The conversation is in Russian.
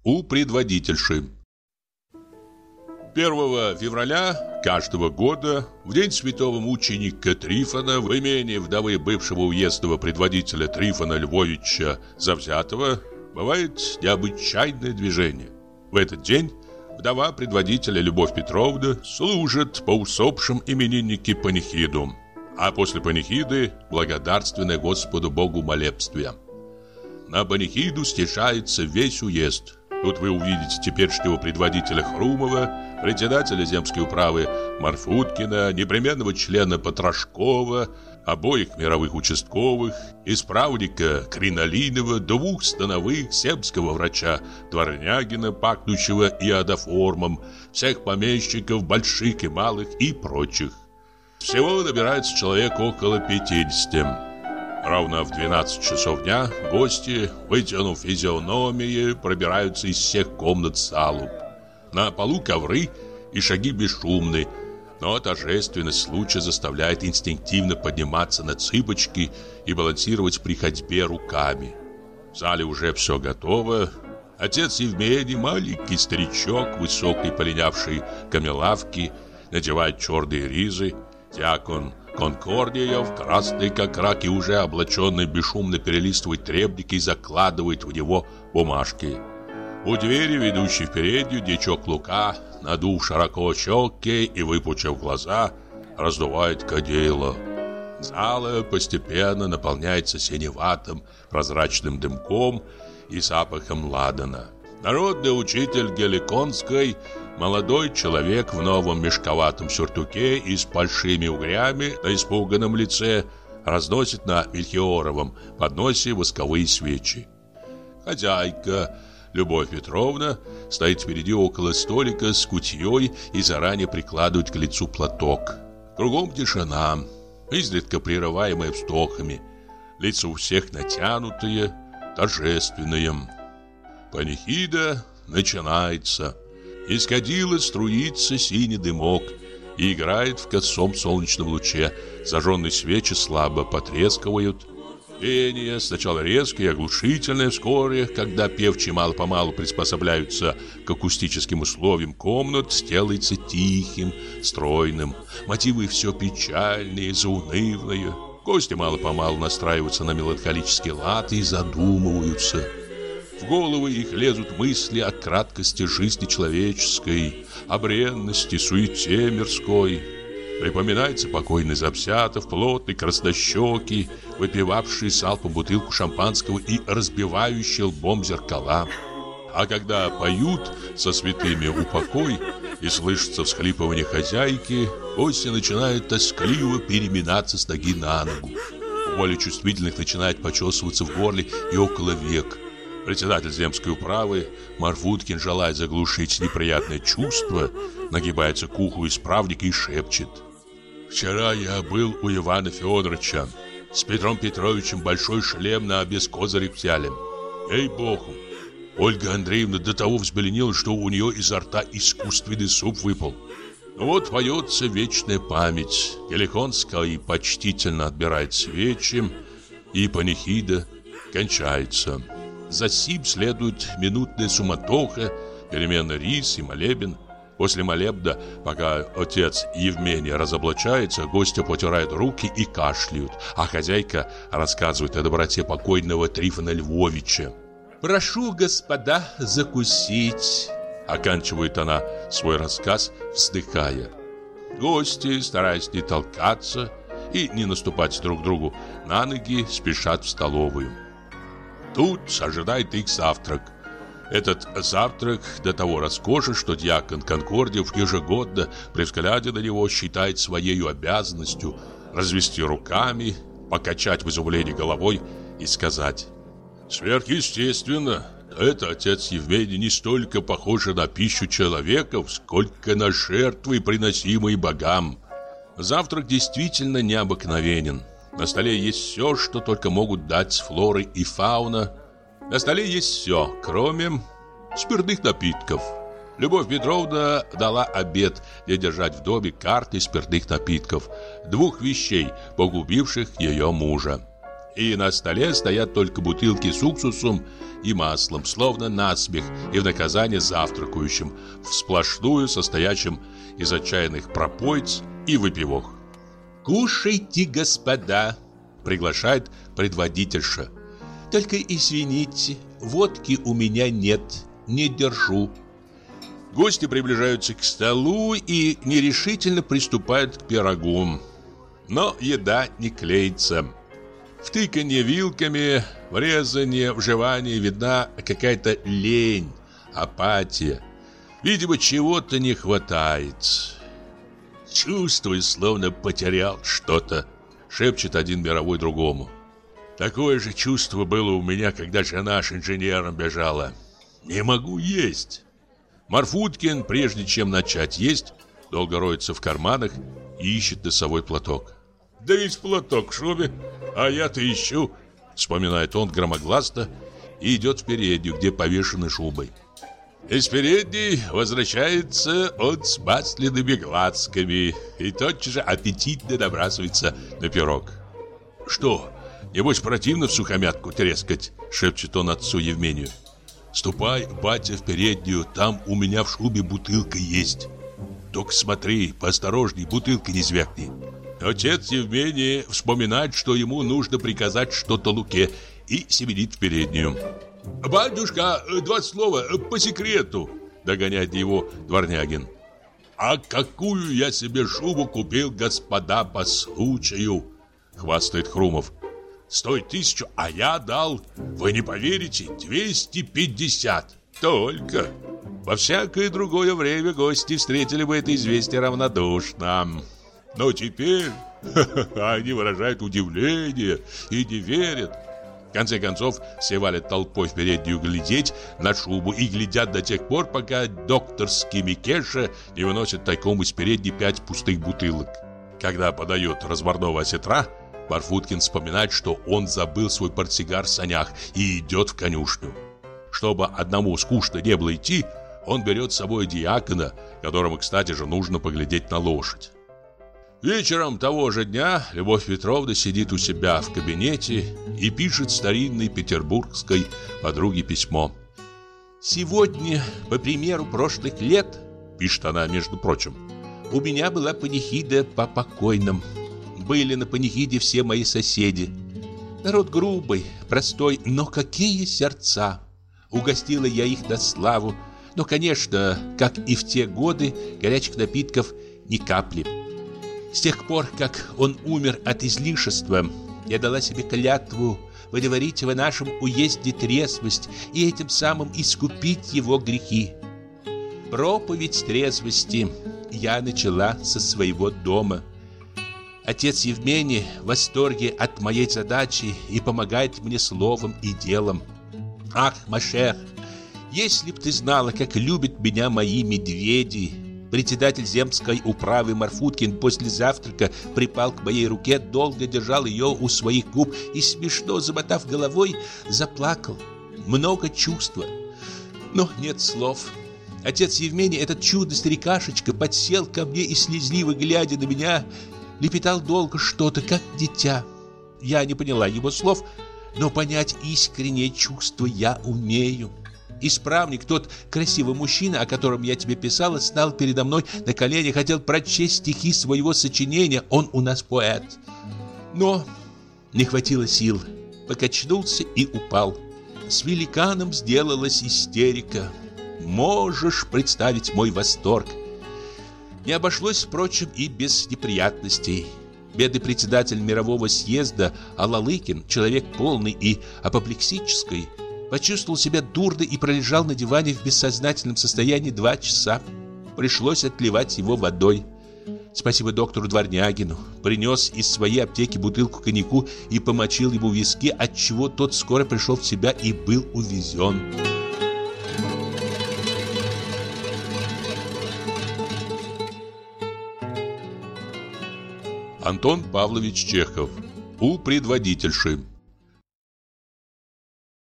у предводительши. 1 февраля каждого года, в день святого мученика Трифона, в имении вдовы бывшего уездного предводителя Трифона Львовича Завзятого, бывает необычайное движение. В этот день вдова предводителя Любовь Петровна служит по усопшим имениннике панихиду, а после панихиды благодарственное Господу Богу молебствие. На панихиду стешается весь уезд. Тут вы увидите теперешнего предводителя Хрумова, председателя земской управы Марфуткина, непременного члена Потрошкова, обоих мировых участковых, исправника Кринолинова, 2 становых, земского врача Дворнягина, пахнущего иодоформом, всех помещиков, больших и малых и прочих. Всего набирается человек около 50. Ровно в 12 часов дня гости, вытянув физиономии, пробираются из всех комнат в залу. На полу ковры и шаги бесшумны, но торжественность случая заставляет инстинктивно подниматься на цыпочки и балансировать при ходьбе руками. В зале уже все готово. Отец Евмений, маленький старичок, высокий полинявший камелавки, надевает черные ризы. Дьякон Конкордиев, красный как рак и уже облаченный, бесшумно перелистывает требники и закладывает в него бумажки. У двери, ведущей в переднюю, дьячок Лука, надув широко щеки и выпучив глаза, раздувает кадило. Зала постепенно наполняется синеватым прозрачным дымком и запахом ладана. Народный учитель Геликонской, молодой человек в новом мешковатом сюртуке и с большими угрями на испуганном лице, разносит на мельхиоровом подносе восковые свечи. Хозяйка Любовь Петровна стоит впереди около столика с кутьей и заранее прикладывает к лицу платок. Кругом тишина, изредка прерываемая вздохами. Лица у всех натянутые, торжественные. Панихида начинается. Из кадила струится синий дымок и играет в косом солнечном луче. Зажженные свечи слабо потрескивают. Пение сначала резкое и оглушительное, вскоре, когда певчие мало-помалу приспособляются к акустическим условиям комнат, сделается тихим, стройным. Мотивы все печальные, заунывные. Гости мало-помалу настраиваются на меланхолический лад и задумываются. В головы их лезут мысли о краткости жизни человеческой, о бренности, суете мирской. Припоминается покойный Завзятов, плотный, краснощекий, выпивавший залпом бутылку шампанского и разбивающий лбом зеркала. А когда поют со святыми упокой и слышится всхлипывание хозяйки, гости начинают тоскливо переминаться с ноги на ногу. У более чувствительных начинает почесываться в горле и около век. Председатель земской управы Марфуткин, желая заглушить неприятное чувство, нагибается к уху исправника и шепчет: «Вчера я был у Ивана Федоровича. С Петром Петровичем большой шлем на без козырек взяли. Ей-богу, Ольга Андреевна до того взбеленила, что у нее изо рта искусственный суп выпал. Вот поется вечная память. Геликонская почтительно отбирает свечи, и панихида кончается. За сим следует минутная суматоха, перемена рис и молебен. После молебна, пока отец Евмений разоблачается, гости потирают руки и кашляют, а хозяйка рассказывает о доброте покойного Трифона Львовича. «Прошу, господа, закусить», — оканчивает она свой рассказ, вздыхая. Гости, стараясь не толкаться и не наступать друг другу на ноги, спешат в столовую. Тут ожидает их завтрак. Этот завтрак до того роскошен, что дьякон Конкордиев ежегодно при взгляде на него считает своей обязанностью развести руками, покачать в изумлении головой и сказать: «Сверхъестественно, это отец Евмений не столько похож на пищу человеков, сколько на жертвы, приносимые богам». Завтрак действительно необыкновенен. На столе есть все, что только могут дать флора и фауна. На столе есть все, кроме спиртных напитков. Любовь Петровна дала обет не держать в доме карты спиртных напитков, 2 вещей, погубивших ее мужа. И на столе стоят только бутылки с уксусом и маслом, словно насмех и в наказание завтракающим, всплошную состоящим из отчаянных пропоиц и выпивок. «Кушайте, господа!» — приглашает предводительша. «Только извините, водки у меня нет, не держу». Гости приближаются к столу и нерешительно приступают к пирогу. Но еда не клеится. В тыканье вилками, в резанье, в жевании видна какая-то лень, апатия. Видимо, чего-то не хватает. «Чувствую, словно потерял что-то», — шепчет один мировой другому. «Такое же чувство было у меня, когда жена с инженером бежала. Не могу есть». Марфуткин, прежде чем начать есть, долго роется в карманах и ищет носовой платок. «Да ведь платок в шубе, а я-то ищу», — вспоминает он громогласно и идет в переднюю, где повешены шубой. Из передней возвращается он с масляными глазками и тотчас же аппетитно набрасывается на пирог. «Что, небось противно в сухомятку трескать?» — шепчет он отцу Евмению. «Ступай, батя, в переднюю, там у меня в шубе бутылка есть. Только смотри, поосторожней, бутылка не звякни». Отец Евмений вспоминает, что ему нужно приказать что-то Луке, и семенит в переднюю. «Батюшка, 2 слова по секрету», — догоняет его Дворнягин. «А какую я себе шубу купил, господа, по случаю», — хвастает Хрумов. «Стоит 1000, а я дал, вы не поверите, 250. Только. Во всякое другое время гости встретили бы это известие равнодушно. Но теперь они выражают удивление и не верят». В конце концов, все валят толпой в переднюю глядеть на шубу и глядят до тех пор, пока докторский Микеша не выносит тайком из передней 5 пустых бутылок. Когда подает разварного осетра, Марфуткин вспоминает, что он забыл свой портсигар в санях и идет в конюшню. Чтобы одному скучно не было идти, он берет с собой диакона, которому, кстати же, нужно поглядеть на лошадь. Вечером того же дня Любовь Петровна сидит у себя в кабинете и пишет старинной петербургской подруге письмо. «Сегодня, по примеру прошлых лет, — пишет она, между прочим, — у меня была панихида по покойным. Были на панихиде все мои соседи. Народ грубый, простой, но какие сердца! Угостила я их на славу, но, конечно, как и в те годы, горячих напитков ни капли. С тех пор, как он умер от излишества, я дала себе клятву выдворить в нашем уезде трезвость и этим самым искупить его грехи. Проповедь трезвости я начала со своего дома. Отец Евмений в восторге от моей задачи и помогает мне словом и делом. Ах, Машер, если б ты знала, как любят меня мои медведи!» Председатель земской управы Марфуткин после завтрака припал к моей руке, долго держал ее у своих губ и, смешно замотав головой, заплакал. Много чувства, но нет слов. Отец Евмений, этот чудо-старикашечка, подсел ко мне и, слезливо глядя на меня, лепетал долго что-то, как дитя. Я не поняла его слов, но понять искреннее чувство я умею. Исправник, тот красивый мужчина, о котором я тебе писала, стал передо мной на колени, хотел прочесть стихи своего сочинения. Он у нас поэт. Но не хватило сил. Покачнулся и упал. С великаном сделалась истерика. Можешь представить мой восторг. Не обошлось, впрочем, и без неприятностей. Бедный председатель мирового съезда Алалыкин, человек полный и апоплексический, почувствовал себя дурно и пролежал на диване в бессознательном состоянии 2 часа. Пришлось отливать его водой. Спасибо доктору Дворнягину. Принес из своей аптеки бутылку коньяку и помочил ему виски, отчего тот скоро пришел в себя и был увезен. Антон Павлович Чехов. У предводительши.